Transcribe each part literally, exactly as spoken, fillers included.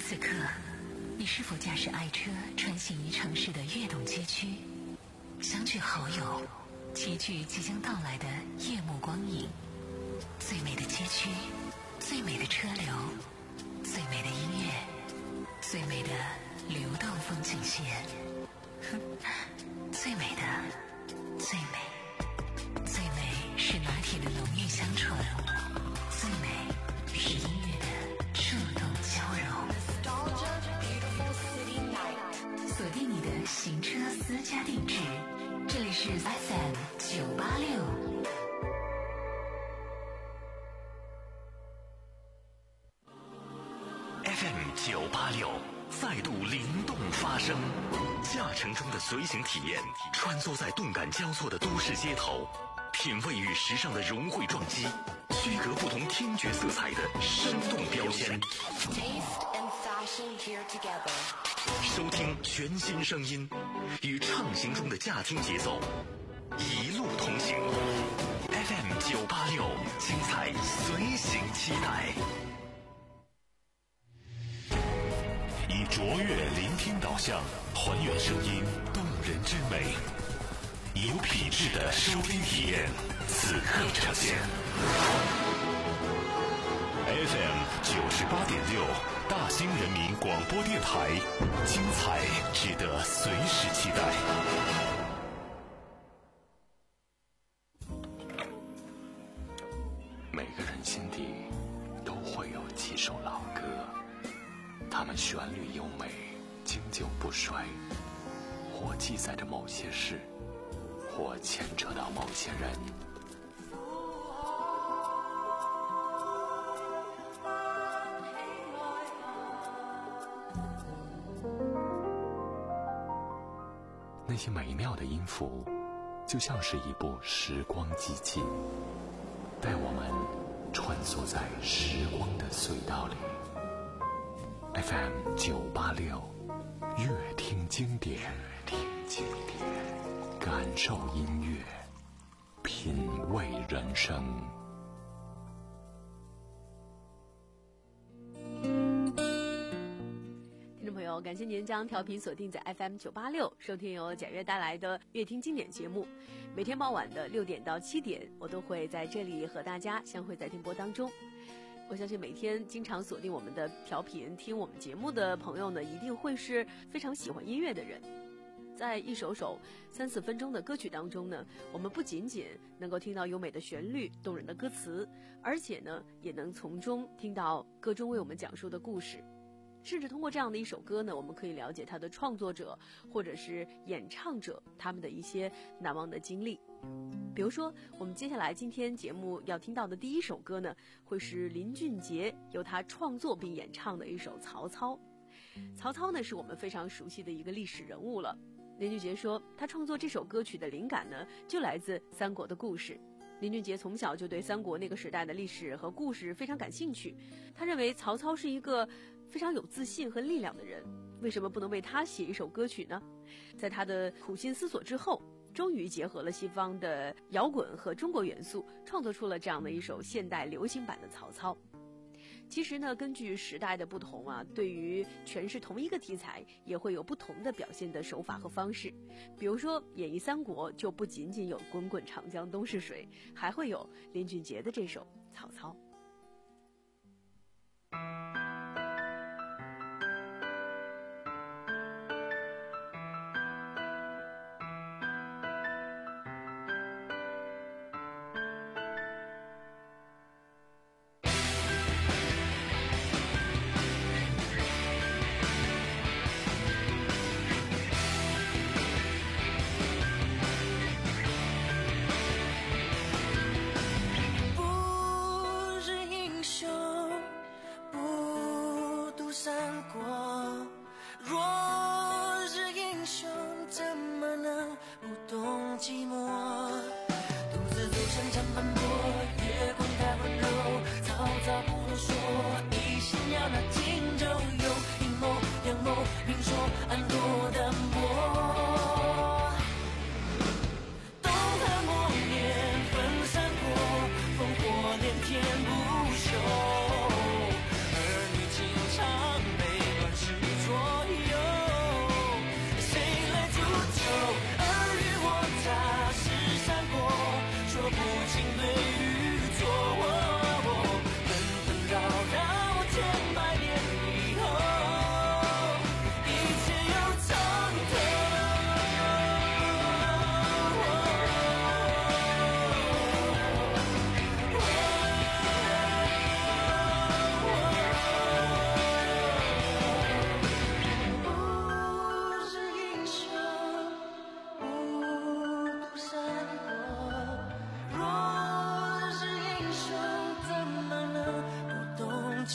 此刻，你是否驾驶爱车穿行于城市的跃动街区，相聚好友，齐聚即将到来的夜幕光影？最美的街区，最美的车流，最美的音乐，最美的流动风景线，最美的，最美，最美是拿铁的浓郁香醇，最美是音乐的触动交融。锁定你的行车私家定制，这里是 F M 九八六。 F M 九八六再度灵动发声，驾乘中的随行体验，穿梭在动感交错的都市街头，品味与时尚的融汇撞击，区隔不同听觉色彩的生动标签。收听全新声音，与畅行中的驾听节奏，一路同行。F M 九八六，精彩随行期待。以卓越聆听导向，还原声音动人之美，有品质的收听体验，此刻呈现。F M 九十八点六，大兴人民广播电台，精彩值得随时期待。每个人心底都会有几首老歌，它们旋律优美，经久不衰，或记载着某些事，或牵扯到某些人。那些美妙的音符，就像是一部时光机器，带我们穿梭在时光的隧道里。F M 九八六，乐听经典，听经典，感受音乐，品味人生。 听众朋友，感谢您将调频锁定在 F M 九八六，收听由贾悦带来的乐听经典节目。每天傍晚的六点到七点，我都会在这里和大家相会在电波当中。我相信每天经常锁定我们的调频听我们节目的朋友呢，一定会是非常喜欢音乐的人。在一首首三四分钟的歌曲当中呢，我们不仅仅能够听到优美的旋律、动人的歌词，而且呢，也能从中听到歌中为我们讲述的故事。甚至通过这样的一首歌呢，我们可以了解它的创作者或者是演唱者他们的一些难忘的经历。比如说，我们接下来今天节目要听到的第一首歌呢，会是林俊杰由他创作并演唱的一首《曹操》。曹操呢，是我们非常熟悉的一个历史人物了。林俊杰说，他创作这首歌曲的灵感呢，就来自三国的故事。林俊杰从小就对三国那个时代的历史和故事非常感兴趣，他认为曹操是一个非常有自信和力量的人，为什么不能为他写一首歌曲呢？在他的苦心思索之后，终于结合了西方的摇滚和中国元素，创作出了这样的一首现代流行版的曹操。其实呢，根据时代的不同啊，对于诠释同一个题材，也会有不同的表现的手法和方式。比如说，演绎三国就不仅仅有滚滚长江东逝水，还会有林俊杰的这首《曹操》。 天不休，儿女情长悲。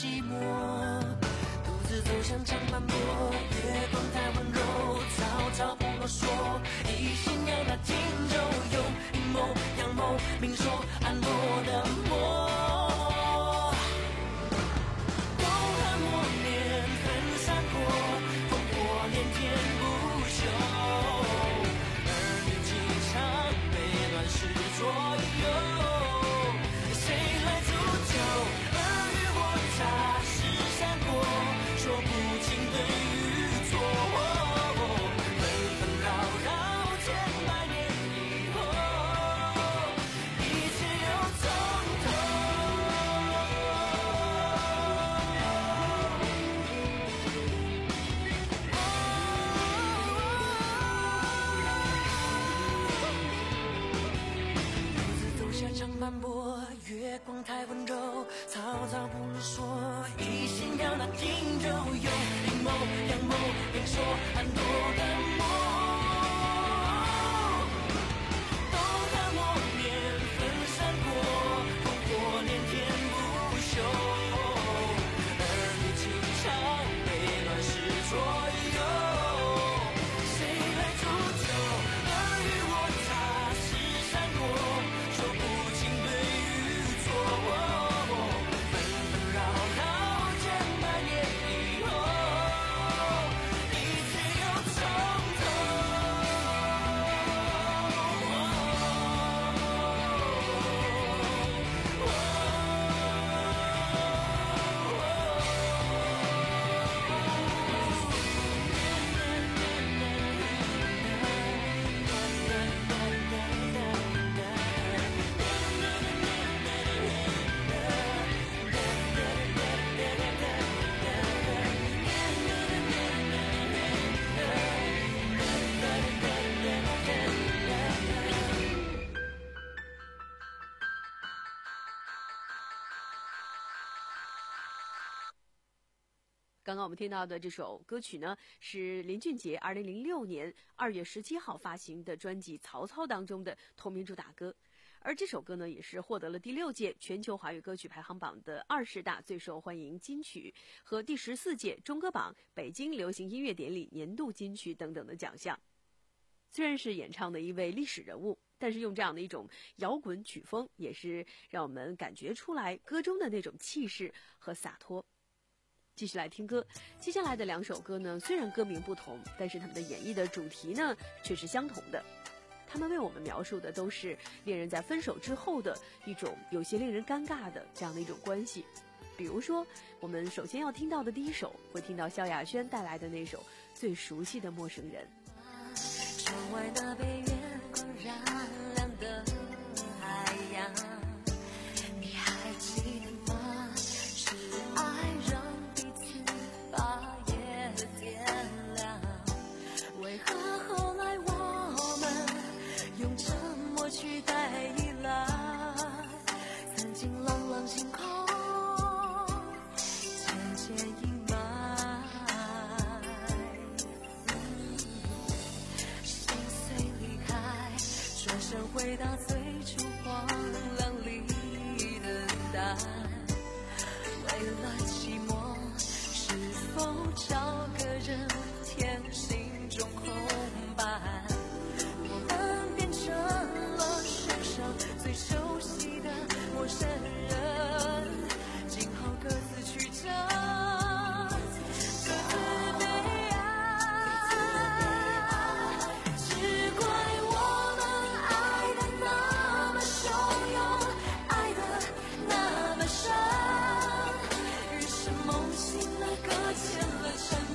寂寞，独自走向长坂坡，月光太温柔，草草不啰嗦，一心要那轻舟有阴谋阳谋，明说暗落的魔。风寒默念分散过，烽火连天不休，儿女情长被乱世左右。月光太温柔，草草不啰嗦，一心要那轻舟有阴谋阳谋，明说暗夺的魔。风寒默念分散过，烽火连天不休，儿女情长被乱世左右。谁来煮酒？尔虞我诈是闪过，说不清对刚刚我们听到的这首歌曲呢，是林俊杰二零零六年二月十七号发行的专辑《曹操》当中的同名主打歌。而这首歌呢，也是获得了第六届全球华语歌曲排行榜的二十大最受欢迎金曲和第十四届中歌榜北京流行音乐典礼年度金曲等等的奖项。虽然是演唱的一位历史人物，但是用这样的一种摇滚曲风，也是让我们感觉出来歌中的那种气势和洒脱。继续来听歌，接下来的两首歌呢，虽然歌名不同，但是他们的演绎的主题呢却是相同的。他们为我们描述的都是恋人在分手之后的一种有些令人尴尬的这样的一种关系。比如说，我们首先要听到的第一首，会听到萧亚轩带来的那首最熟悉的陌生人。 窗外那被月光染亮的海洋，你还记得吗？是爱让彼此把夜点亮，为何后来我们用沉默取代依赖？曾经朗朗星空渐渐阴霾，心碎离开，转身回到最初荒凉里等待。为了寂寞，是否找个人填心中空白？我们变成了世上最熟悉的陌生人，今后各自曲折，各自悲哀。只怪我们爱的那么汹涌，爱的那么深，于是梦醒了，搁浅了沉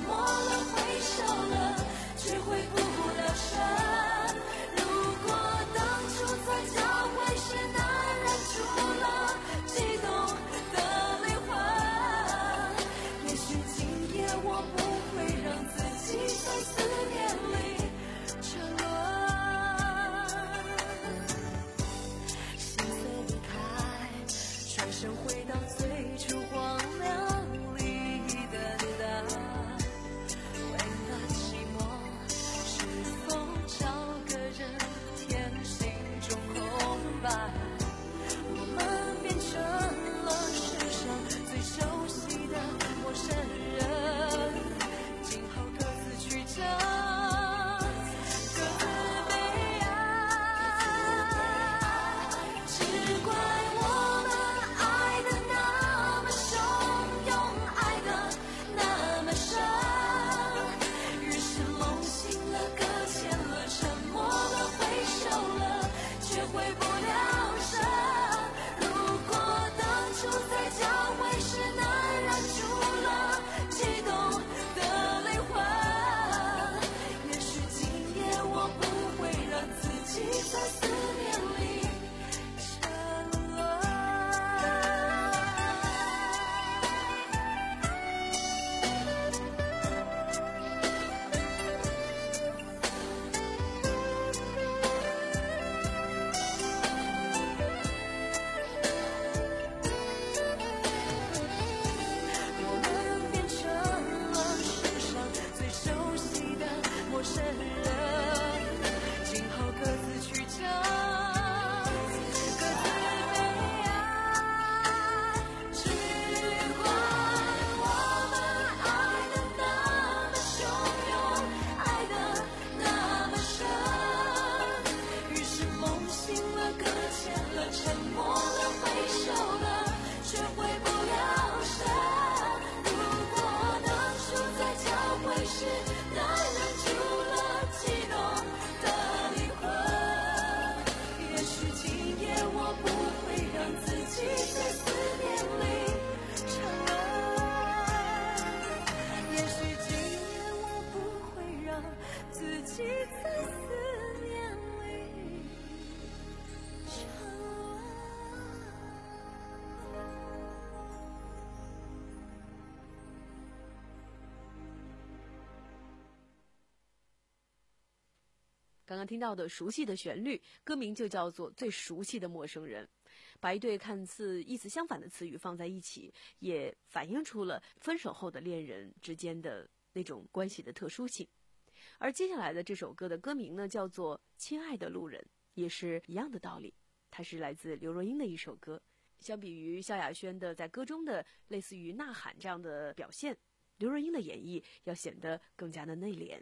刚刚听到的熟悉的旋律，歌名就叫做《最熟悉的陌生人》。把一对看似意思相反的词语放在一起，也反映出了分手后的恋人之间的那种关系的特殊性。而接下来的这首歌的歌名呢，叫做《亲爱的路人》，也是一样的道理。它是来自刘若英的一首歌。相比于萧亚轩的在歌中的类似于呐喊这样的表现，刘若英的演绎要显得更加的内敛。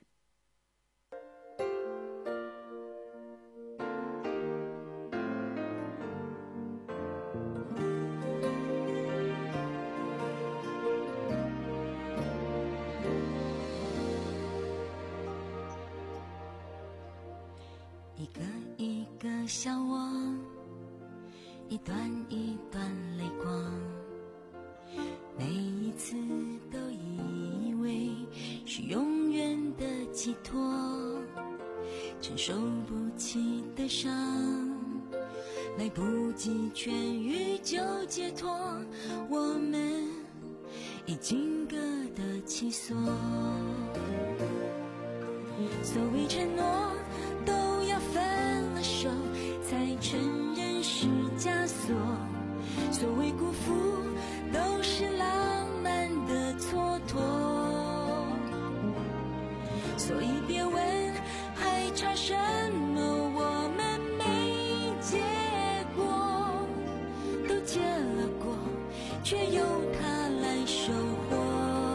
一个一个笑我，一段一段泪光，每一次都以为是永远的寄托，承受不起的伤，来不及痊愈就解脱，我们已经各得其所。所谓承诺都要分了手才承认是枷锁，所谓辜负都是浪漫的蹉跎，所以别问还差什么，我们没结果，都结了果，却由他来收获。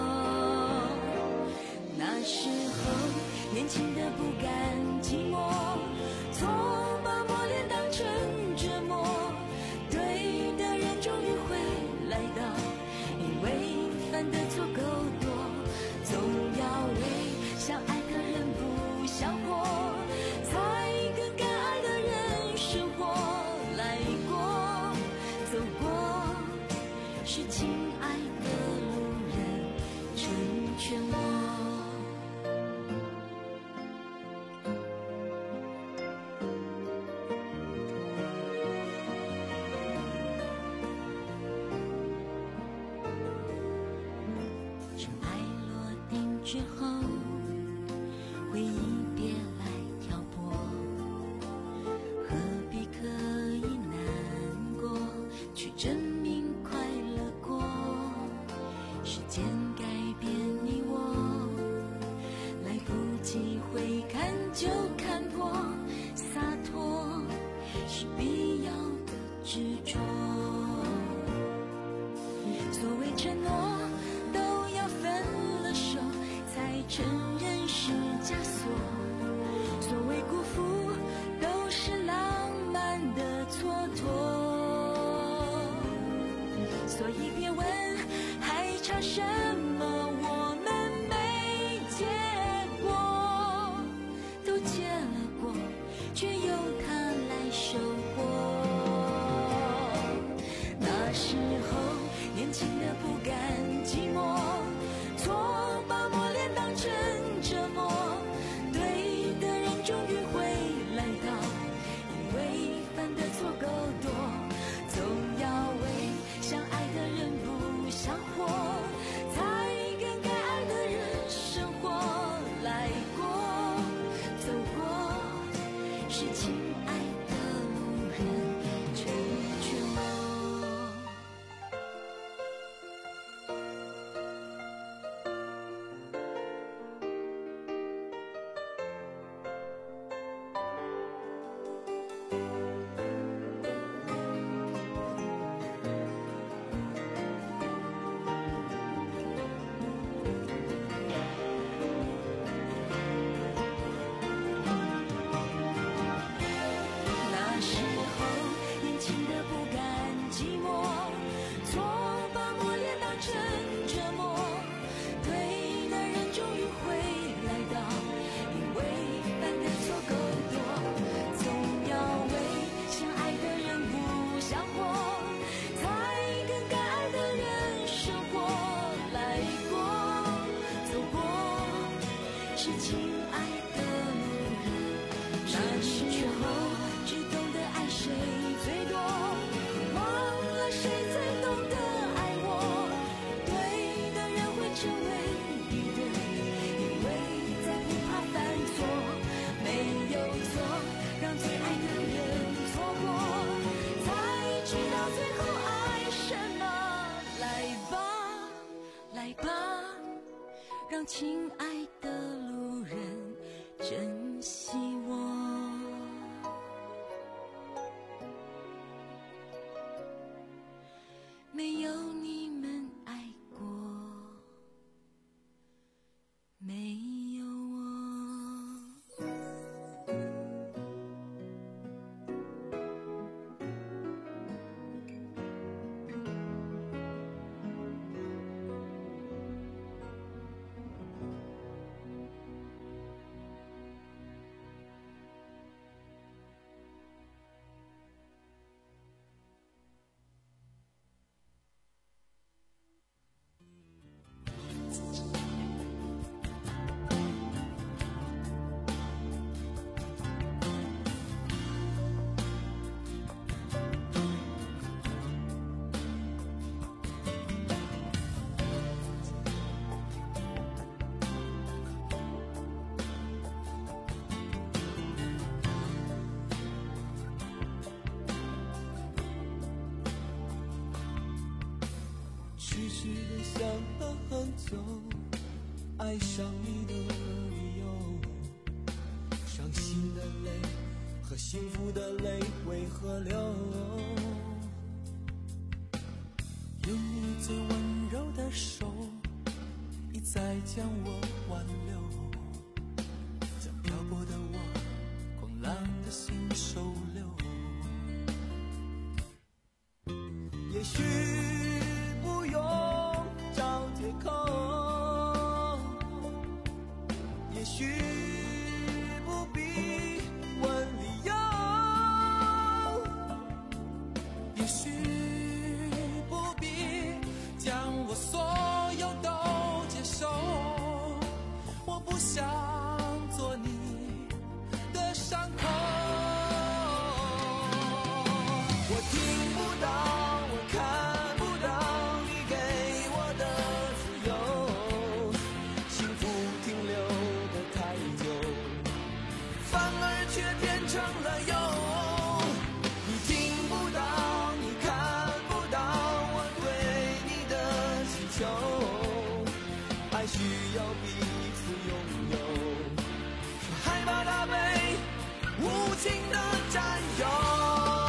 那时候年轻的不甘寂寞，错把磨练当成折磨，对的人终于会来到，因为犯的错够多，总要为相爱的人不想活，才跟该爱的人生活来过，走过是亲爱的路人成全我。之后回忆别来挑拨，何必刻意难过，去证明快乐过，时间改变你我，来不及回看就看破，洒脱是必要的执着，所谓承诺都要分了手才承认是枷锁，所谓辜负都是浪漫的蹉跎，所以别问还差什么，我们没结果，都结了果，却由他来收获。那时候年轻的不甘寂寞，错把磨练当成折磨，对的人终于会来到，因为犯的错够多，总要为相爱的人不想活，才跟该爱的人生活来过，走过是亲爱的路人成全我。是亲爱的路人，那时候只懂得爱谁最多，忘了谁最懂得爱我。对的人会成为敌人，因为再不怕犯错，没有来吧，让亲爱的路人珍惜我。没有你们爱过，没有我。 痴痴的想走，爱上你的理由，伤心的泪和幸福的泪为何流？有你最温柔的手，一再将我挽留，将漂泊的我，狂浪的心收留。也许不用找借口，也许不必问理由，也许不必将我所有都接受。我不想做你的伤口，我听不到。爱需要彼此拥有，却害怕它被无情的占有。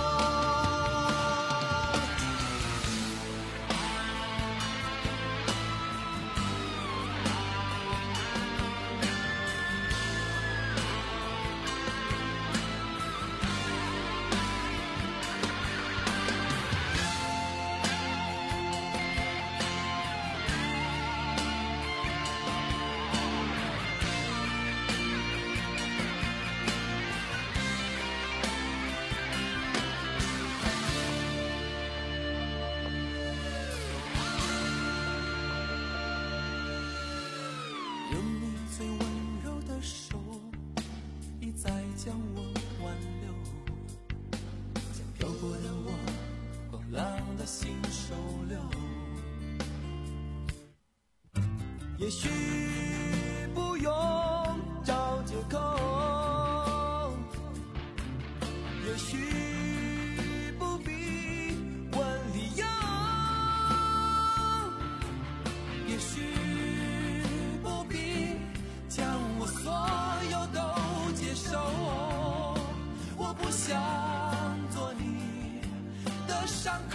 将我挽留，将漂泊的我，狂浪的心收留。也许不用找借口，也许不必问理由，也许不必将我所有都接受。我不想做你的伤口，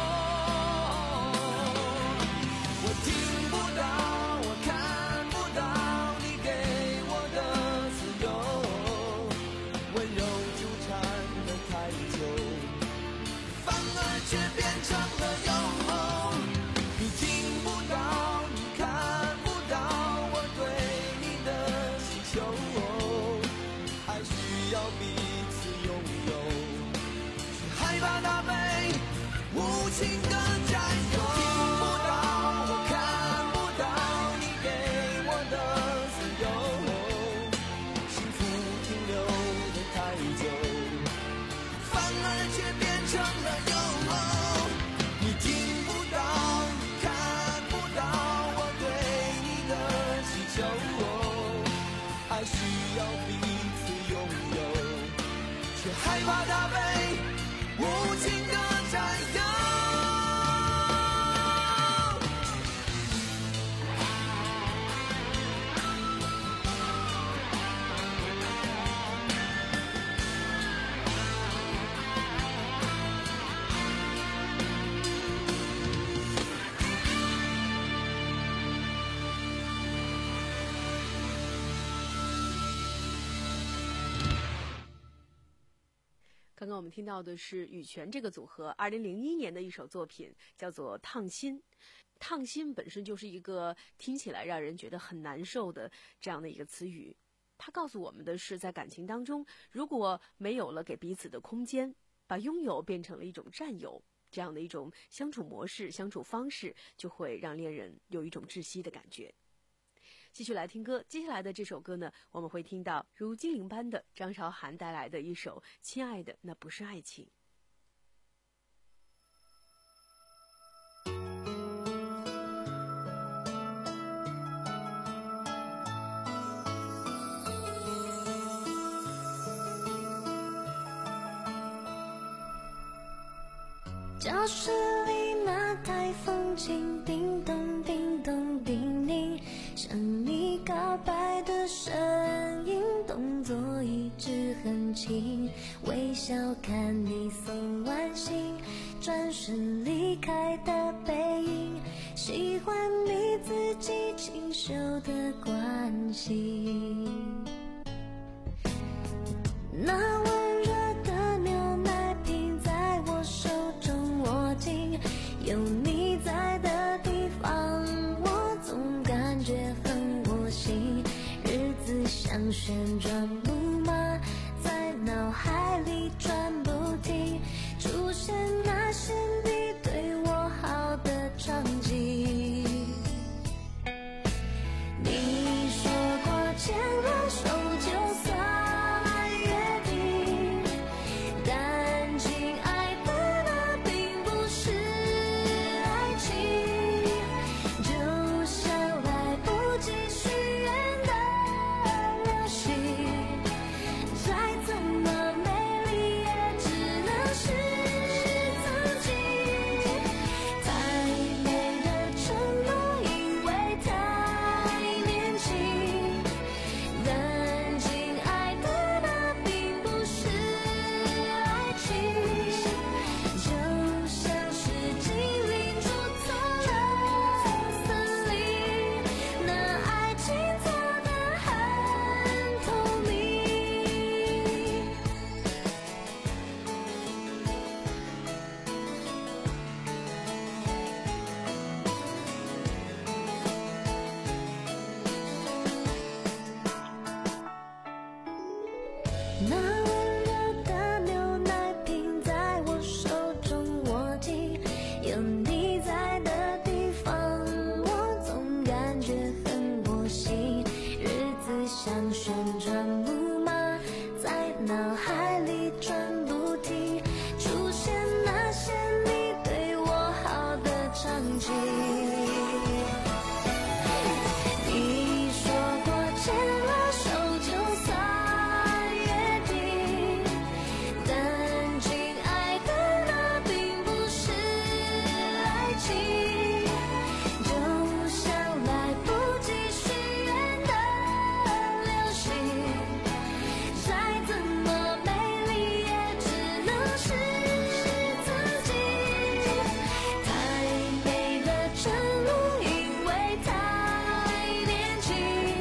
我听不到，我看不到你给我的自由，温柔纠缠的太久，反而却变成了忧。你听不到，你看刚刚我们听到的是羽泉这个组合二零零一年的一首作品，叫做《烫心》。烫心本身就是一个听起来让人觉得很难受的这样的一个词语，它告诉我们的是，在感情当中，如果没有了给彼此的空间，把拥有变成了一种占有，这样的一种相处模式、相处方式，就会让恋人有一种窒息的感觉。继续来听歌，接下来的这首歌呢，我们会听到如精灵般的张韶涵带来的一首《亲爱的，那不是爱情》。 教室里那台风琴叮咚叮咚叮咛，向你告白的声音，动作一直很轻，微笑看你送完信，转身离开的背影，喜欢你自己清秀的关心。那温热的牛奶瓶在我手中握紧，有你在的地方，我总感觉很窝心。日子像旋转木马，在脑海里转不停，出现那些你对我好的场景。你说过牵了手就算约定，但亲爱的，那并不是爱情，就像来不及许愿的流星，再怎么美丽也只能是曾经。太美的承诺，因为太年轻，但亲爱的，那并不是爱情，就像是精灵住错了森林，那爱情做得很透明。那温热的牛奶瓶在我手中握紧，有你在的地方，我总感觉很窝心。日子像旋转木马，在脑海里转不停，出现那些你对我好的场景。你说过牵了手就算约定，但亲爱的，那并不是爱情，就像来不及许愿的流星，再怎么美丽也只能是曾经。太美的承诺，因为太年轻，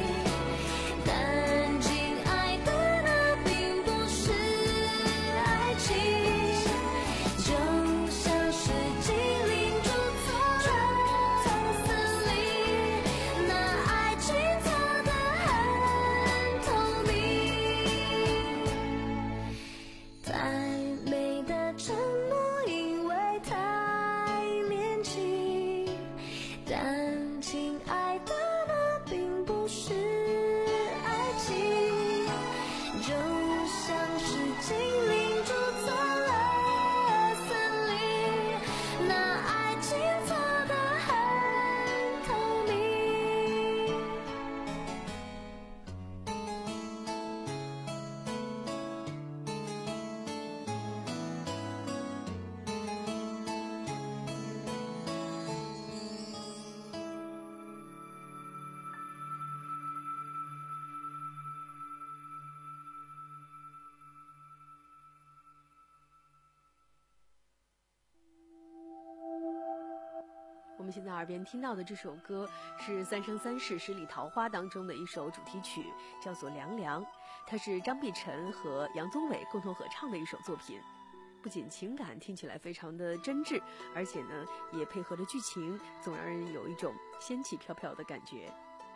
但亲爱的，那并不是爱情，就像是精灵住错了森林，那爱情做得很透明。太美的承诺，因为太年轻，但亲爱的，那并不是爱情，就像是精灵住错了森林，那爱情做得很透明。 我们现在耳边听到的这首歌是《三生三世十里桃花》当中的一首主题曲，叫做《凉凉》，它是张碧晨和杨宗纬共同合唱的一首作品。 不仅情感听起来非常的真挚，而且呢也配合了剧情，总让人有一种仙气飘飘的感觉。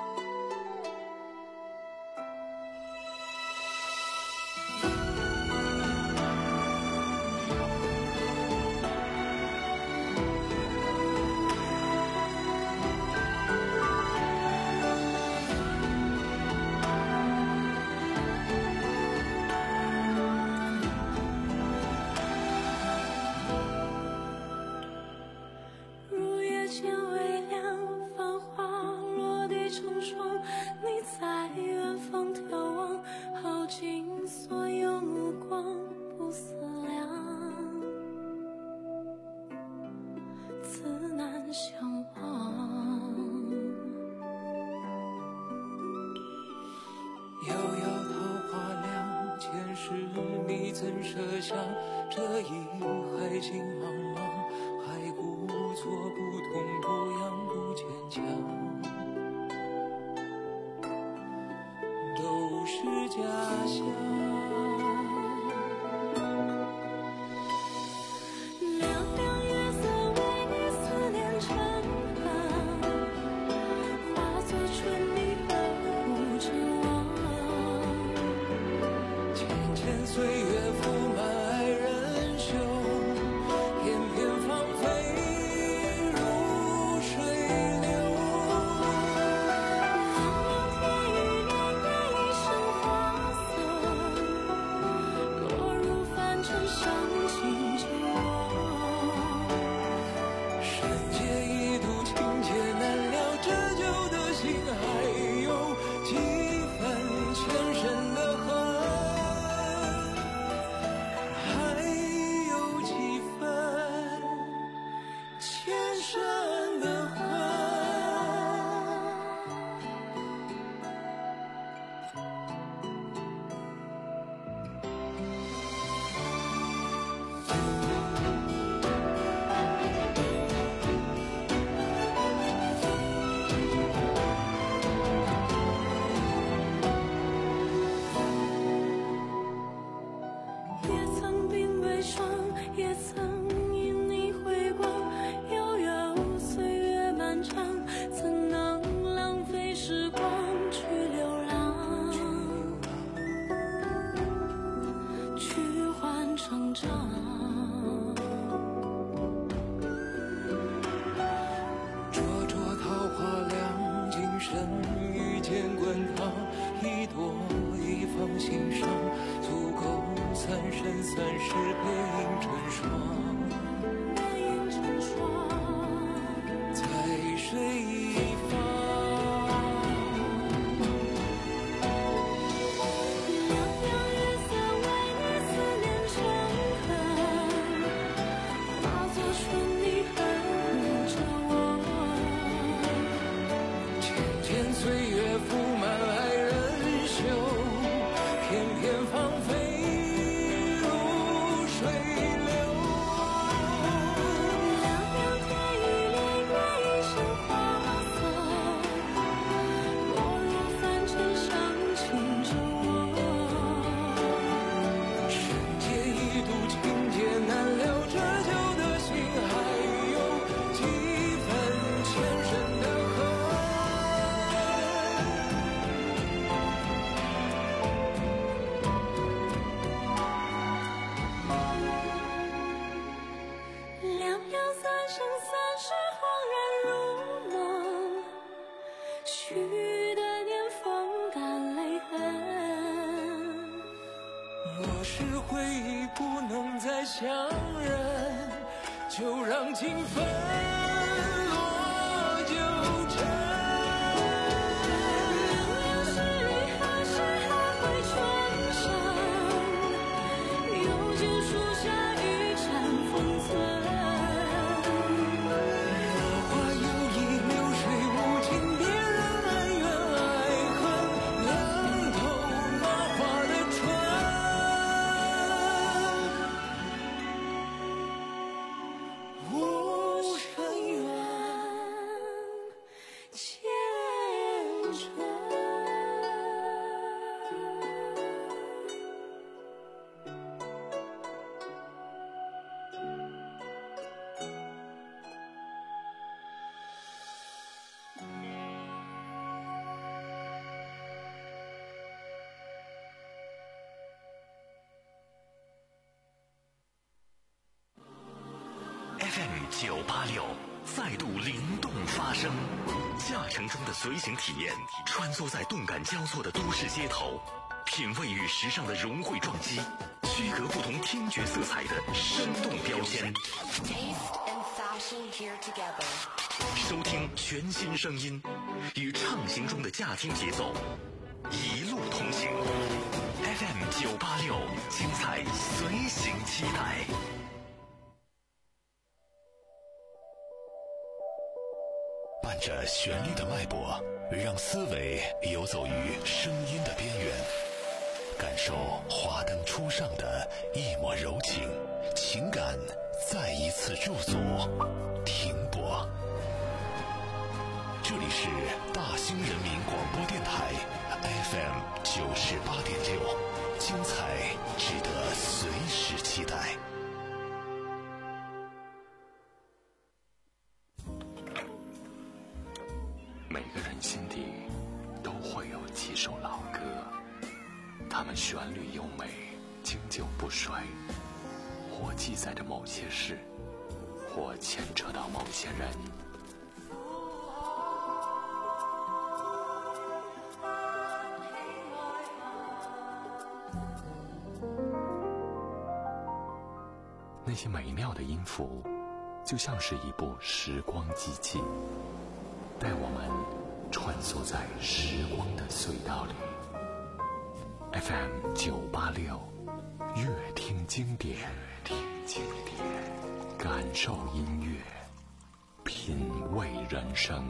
就让情分落九尘。 有时遗憾，是还会创伤，有间树下一盏封存。 落花有意，流水无情，别人恩怨爱恨，浪头麻花的船。无声远， 千春。 F M 九八六再度灵动发声，驾乘中的随行体验，穿梭在动感交错的都市街头，品味与时尚的融汇撞击，区隔不同听觉色彩的生动标签。收听全新声音，与畅行中的驾听节奏，一路同行。F M 九八六，精彩随行期待。伴着旋律的脉搏，让思维游走于声音的边缘，感受华灯初上的一抹柔情，情感再一次驻足停泊。这里是大兴人民广播电台 F M 九十八点六，精彩值得随时期待。每个人心底都会有几首老歌，它们旋律优美，经久不衰，或记载着某些事，或牵扯到某些人。那些美妙的音符，就像是一部时光机器，带我们穿梭在时光的隧道里。F M 九八六，乐听经典，乐听经典，感受音乐，品味人生。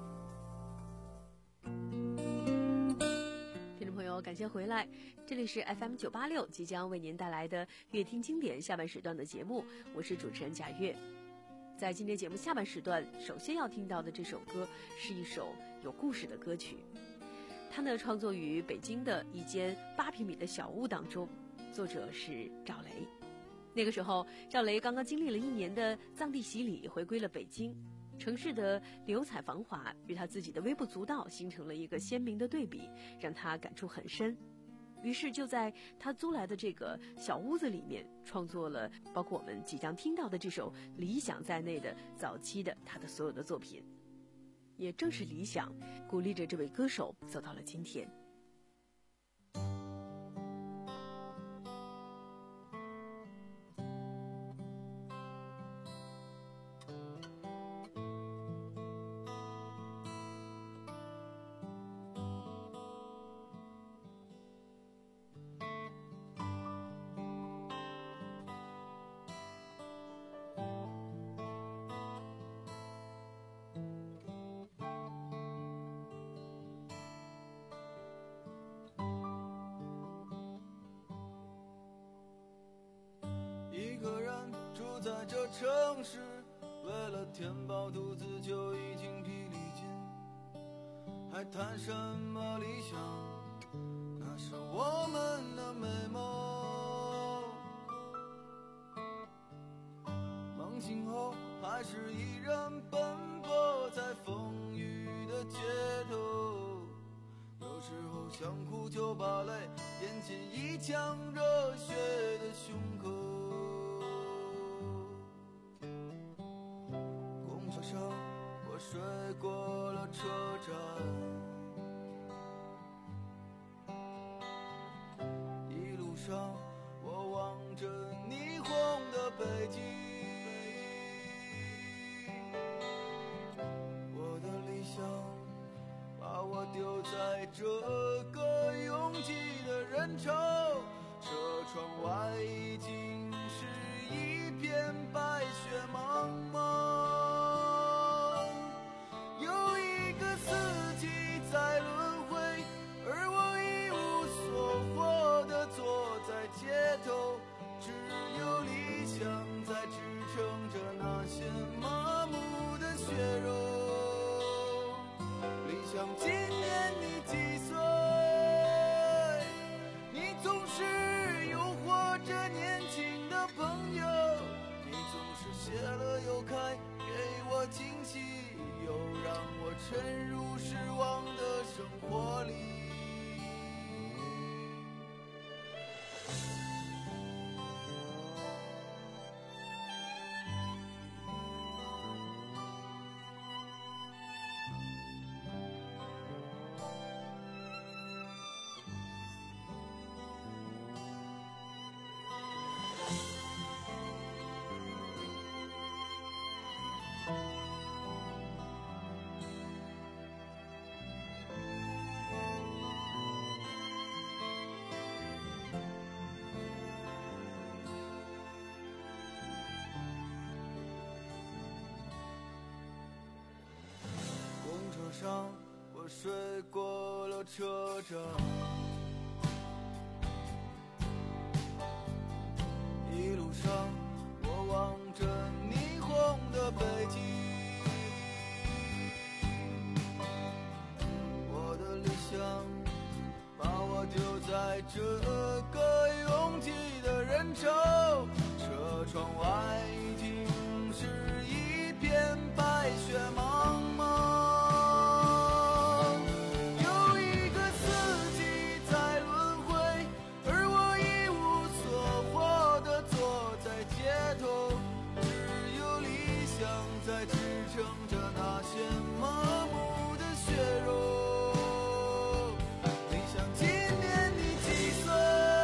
听众朋友，感谢回来，这里是 F M 九八六即将为您带来的乐听经典下半时段的节目，我是主持人贾月。在今天节目下半时段，首先要听到的这首歌是一首有故事的歌曲，它呢创作于北京的一间八平米的小屋当中，作者是赵雷。那个时候，赵雷刚刚经历了一年的藏地洗礼，回归了北京。城市的流彩繁华与他自己的微不足道形成了一个鲜明的对比，让他感触很深。于是就在他租来的这个小屋子里面，创作了包括我们即将听到的这首《理想》在内的早期的他的所有的作品。也正是理想，鼓励着这位歌手走到了今天。 一个人住在这城市，为了填饱肚子就已经疲力尽，还谈什么理想？那是我们的美梦。梦醒后还是一人奔波在风雨的街头，有时候想哭就把泪咽进一腔热血的胸口。上我睡过了车站，一路上我望着霓虹的北京，我的理想把我丢在这个拥挤的人潮，车窗外已经是一片白雪茫茫。在轮回，而我一无所获地坐在街头，只有理想在支撑着那些麻木的血肉。理想今年你几岁？你总是诱惑着年轻的朋友，你总是谢了又开，给我惊喜，又让我沉入失望的生活里。 上我睡过了车站，一路上我望着霓虹的北京，我的理想把我丢在这个拥挤的人潮，车窗外已经是一片白雪茫茫，有一个四季在轮回，而我一无所获地坐在街头，只有理想在支撑着那些麻木的血肉。理想今年你几岁？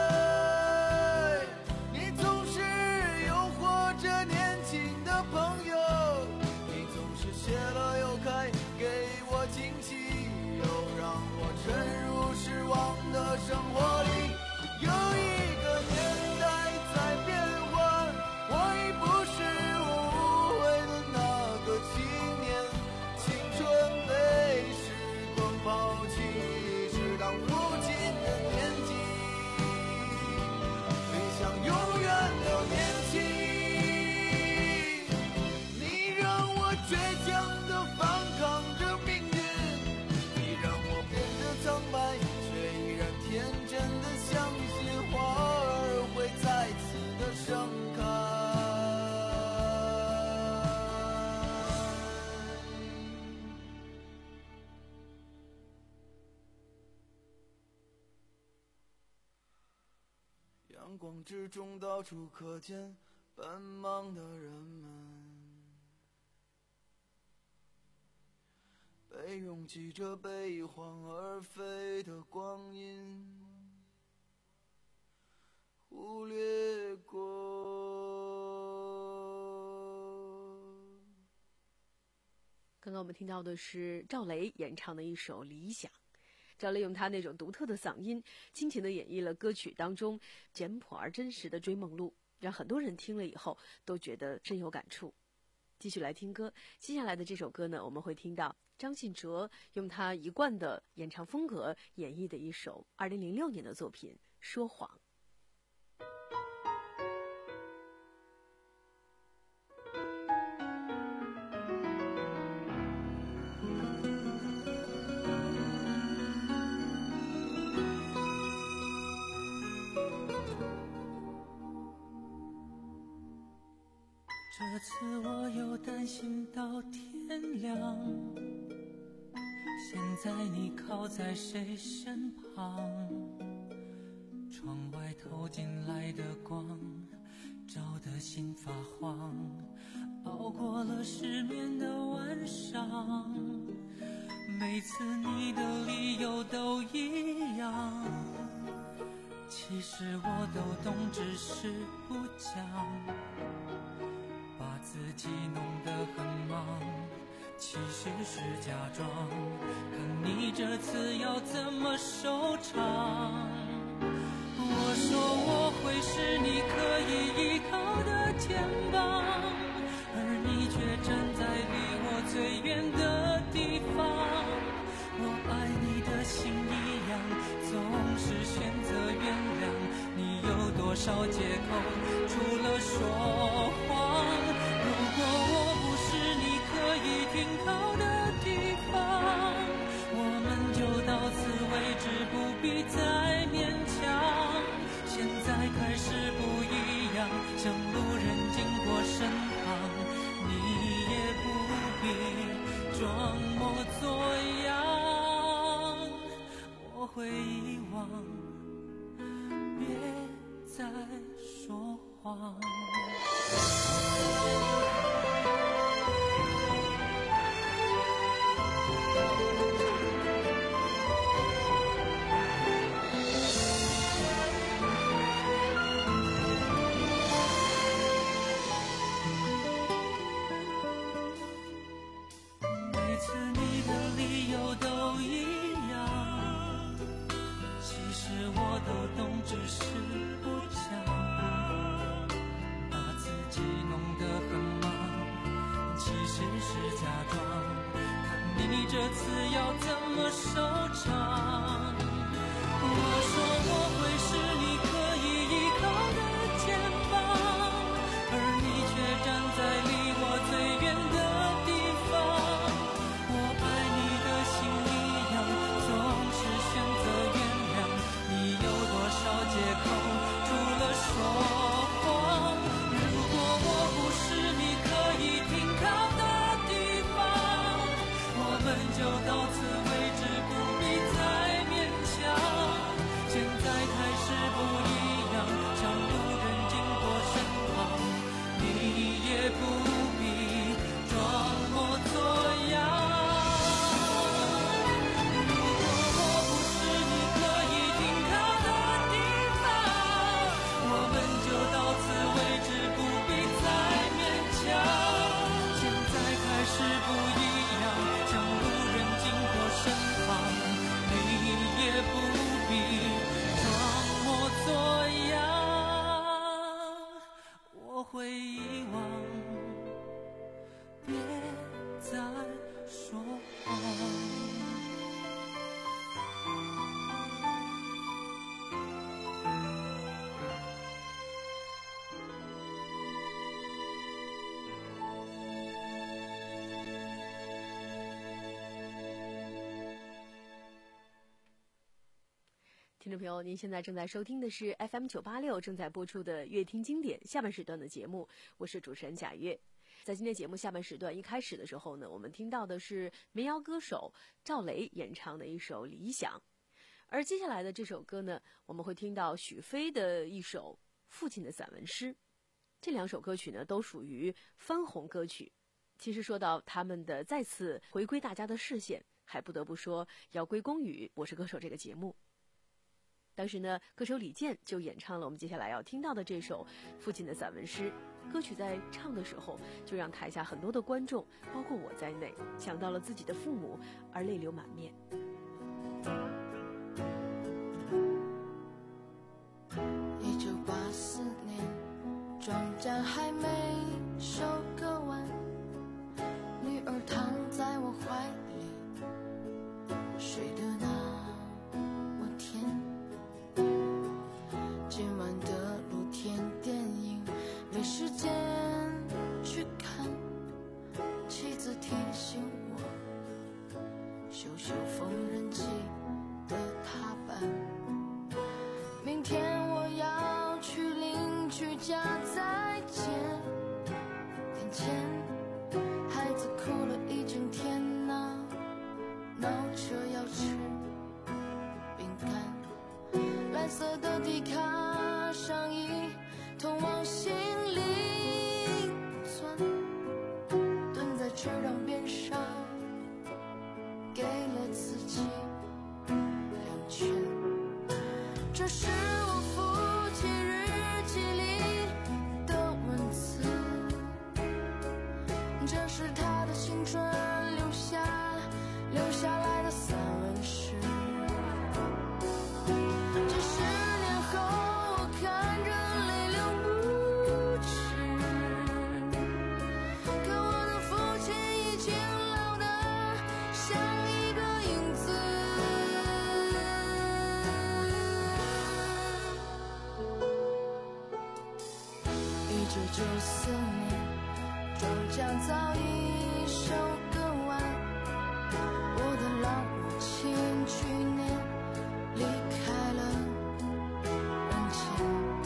你总是诱惑着年轻的朋友，你总是谢了又开，给我惊喜，又让我沉入失望的生活里。有一个年代在变换，我已不是我误会的那个青年，青春被时光抛弃，是当父亲的年纪，理想永远都年轻。你让我倔强地反抗着命运，你让我变得苍白，却依然天真地相信花儿会再次的盛开。阳光之中到处可见奔忙的人们，被拥挤着被晃而飞的光阴忽略过。 刚刚我们听到的是赵雷演唱的一首《理想》。赵雷用他那种独特的嗓音，倾情地演绎了歌曲当中简朴而真实的追梦路，让很多人听了以后都觉得深有感触。继续来听歌，接下来的这首歌呢，我们会听到张信哲用他一贯的演唱风格演绎的一首二零零六年的作品《说谎》。 这次我又担心到天亮，现在你靠在谁身旁？窗外透进来的光，照得心发慌，熬过了失眠的晚上。每次你的理由都一样，其实我都懂，只是不讲，把自己弄得很忙，其实是假装，看你这次要怎么收场。我说我会是你可以依靠的肩膀，而你却站在离我最远的地方。我爱你的心一样，总是选择原谅，你有多少借口，除了说谎。如果我不是你可以停靠的地方，我们就到此为止，不必再勉强。现在开始不一样，像路人经过身旁，你也不必装模作样，我会遗忘，别再说谎。只是不讲，把自己弄得很忙，其实是假装，看你这次听众朋友，您现在正在收听的是 F M 九八六正在播出的乐听经典下半时段的节目，我是主持人贾月。在今天节目下半时段一开始的时候呢，我们听到的是民谣歌手赵雷演唱的一首《理想》，而接下来的这首歌呢，我们会听到许飞的一首《父亲的散文诗》。这两首歌曲呢，都属于翻红歌曲。其实说到他们的再次回归大家的视线，还不得不说要归功于《我是歌手》这个节目。当时呢，歌手李健就演唱了我们接下来要听到的这首《父亲的散文诗》。歌曲在唱的时候，就让台下很多的观众，包括我在内，想到了自己的父母，而泪流满面。 一九八四年，庄稼还没收割完，女儿躺在我怀里，睡得那么甜。今晚的露天电影没时间去看，妻子提醒我修修缝纫机的踏板。明天我要去邻居家再见，眼前孩子哭了一整天呐，闹着要吃饼干。蓝色的迪卡上衣通往心里钻，蹲在池塘边上给了自己两拳。这是我父亲日记里的文字，这是他的青春留下留下来的散文诗。几十年后我看着泪流不止，可我的父亲已经老得像一个影子。一九九四年，庄稼早已收割完，我的老母亲去年离开了人间。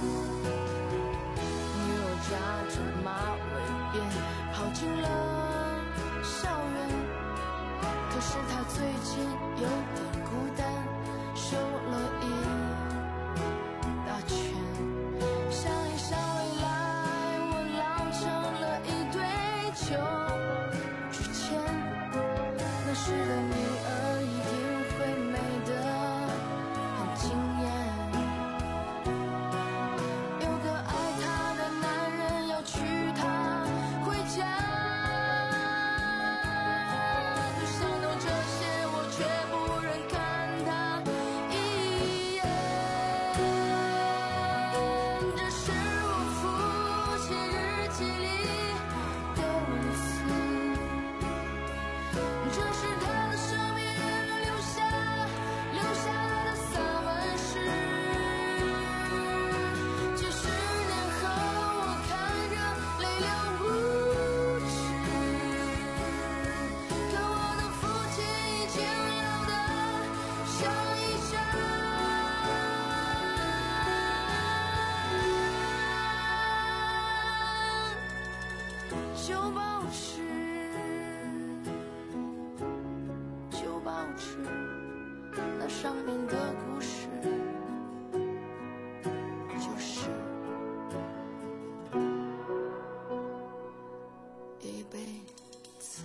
女儿扎着马尾辫跑进了校园，可是她最近有点孤单，瘦了一大圈。想一想未来，我老成了一堆旧纸钱，那时的女儿一定会美得很惊艳。有个爱她的男人要娶她回家，可想到这些，我却不忍看她一眼。这是我父亲日记里的文字，这是他的生命留下留下来的散文诗。几十年后我看着泪流不止，可我的父亲已经老得像一张旧报纸。旧报纸那上面的故事，就是一辈子。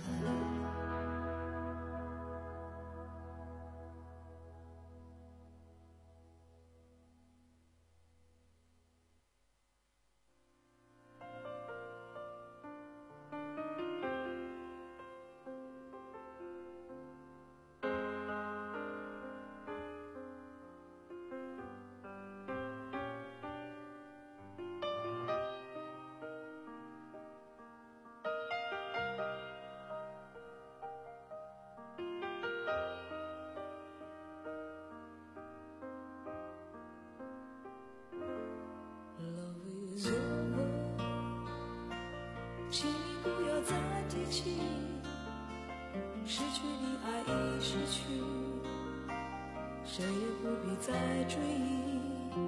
谁也不必再追忆。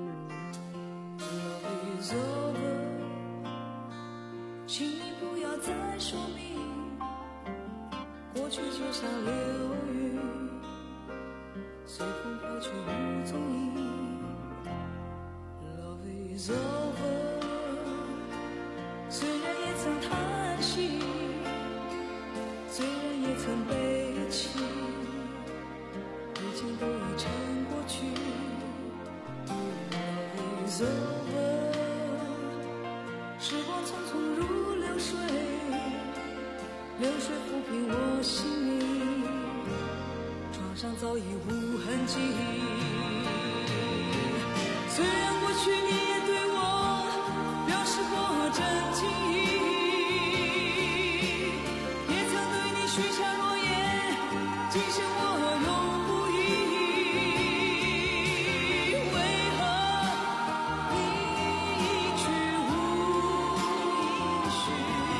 Love is over， 请你不要再说明，过去就像流云，随风飘去无踪影。Love is over， 虽然也曾叹息，虽然也曾悲泣，已经都已成过去。Love is over， 时光匆匆如流水，流水抚平我心灵，床上早已无痕迹。虽然过去你也对我表示过真情意，也曾对你许下诺言，今生我永不移。为何你一去无音讯，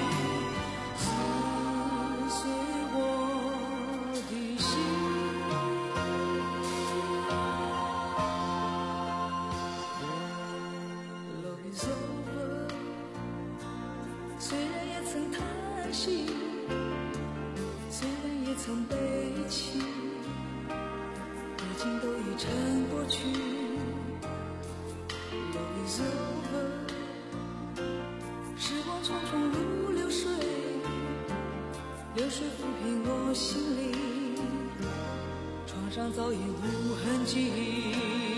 撕碎我的心。Love is over， 虽然也曾叹息，虽然也曾悲泣，已经都已成过去。Love is over， 时光匆匆如流水，流水抚平我心里，床上早已无痕迹。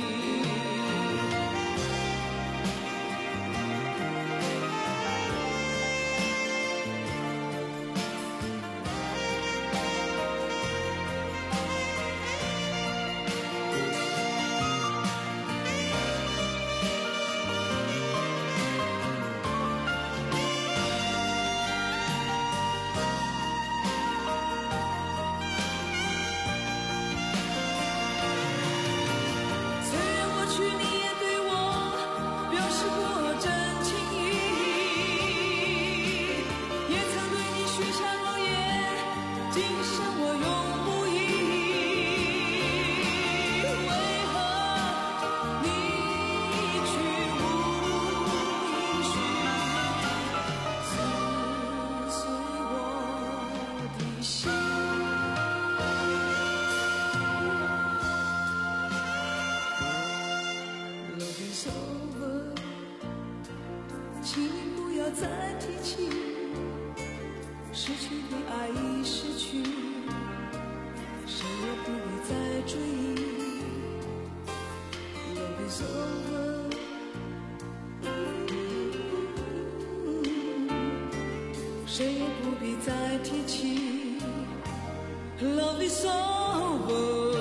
谁也不必再提起 Love is over。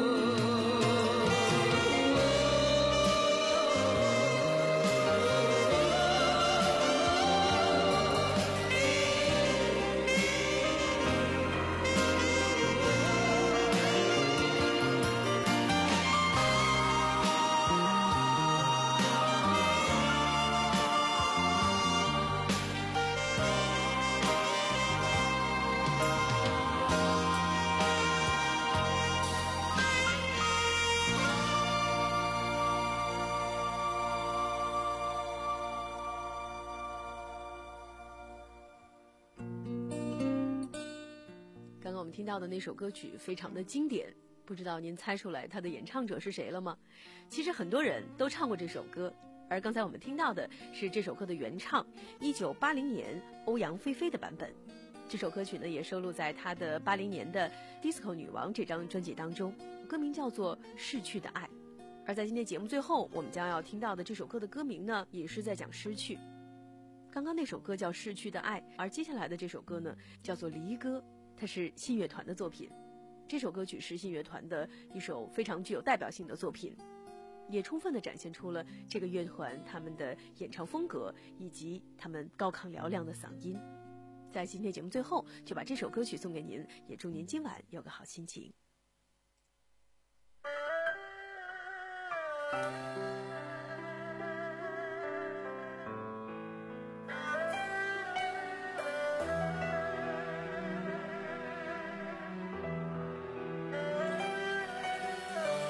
刚刚我们听到的那首歌曲非常的经典，不知道您猜出来它的演唱者是谁了吗？其实很多人都唱过这首歌，而刚才我们听到的是这首歌的原唱，一九八零年欧阳菲菲的版本。这首歌曲呢也收录在她的八零年的《Disco 女王》这张专辑当中，歌名叫做《逝去的爱》。而在今天节目最后，我们将要听到的这首歌的歌名呢，也是在讲失去。刚刚那首歌叫《逝去的爱》，而接下来的这首歌呢，叫做《离歌》。它是信乐团的作品，这首歌曲是信乐团的一首非常具有代表性的作品，也充分地展现出了这个乐团他们的演唱风格以及他们高亢嘹亮的嗓音。在今天节目最后，就把这首歌曲送给您，也祝您今晚有个好心情。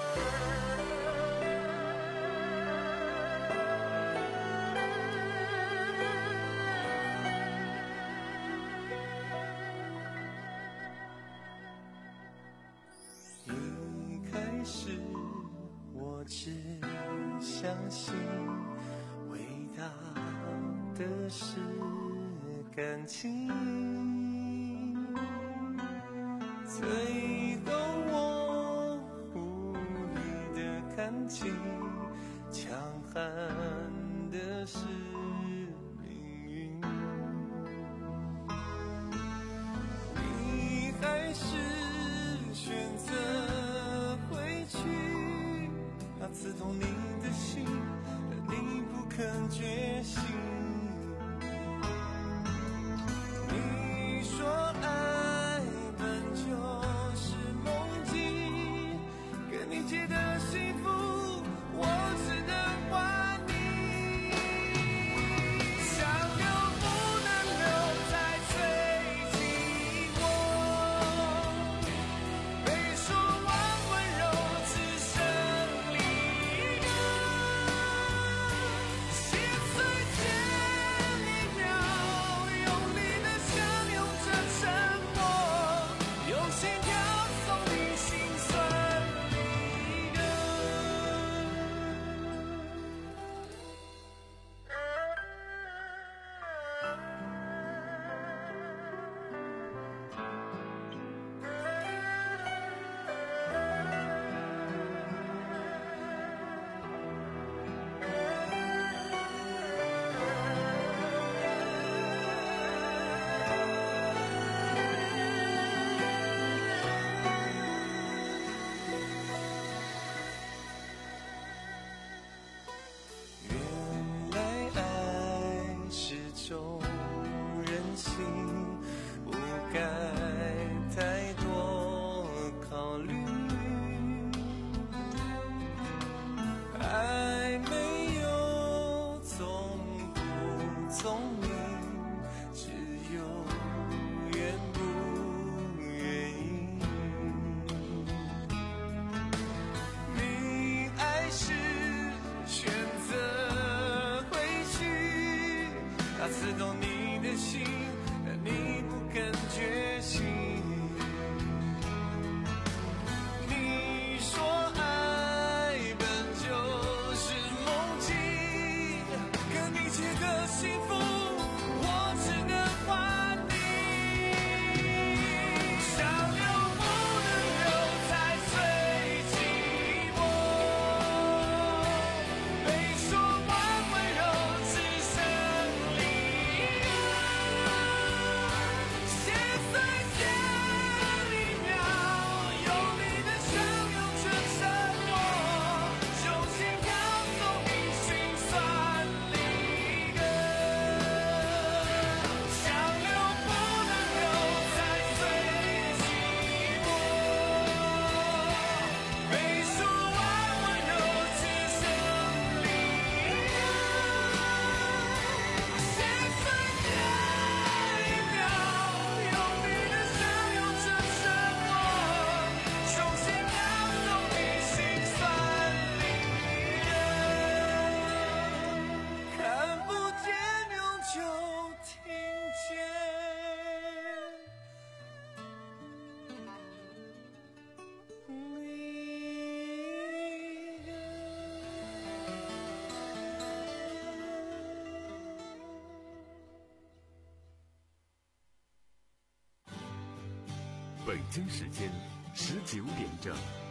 一开始我只相信伟大的是感情，最后我无意的看清，强悍的是命运。你还是选择回去，他刺痛你的心，但你不肯觉醒。你说爱本就是梦境，跟你借的幸福我只能还你。想留不能留在最寂寞，被说完温柔只剩离歌，心碎前一秒用力的相拥着沉默，用心跳送你心酸离歌。原来爱是种任性，不该太多考虑。爱没有聪不聪明，只有愿不愿意。你爱是选择回去，他刺痛你的心，但你不肯觉醒。你说爱本就是梦境，跟你借的幸福我只能还你。想留不能留在最寂寞，被说完温柔只剩离歌，心碎前一秒用力的相拥着沉默，用心跳送你心酸离歌。想留不能留在最寂寞，被说完温柔只剩离歌，心碎前一秒用力的相拥着沉默，用心跳送你心酸离歌。看不见永久听见。离歌。 北京时间十九点整。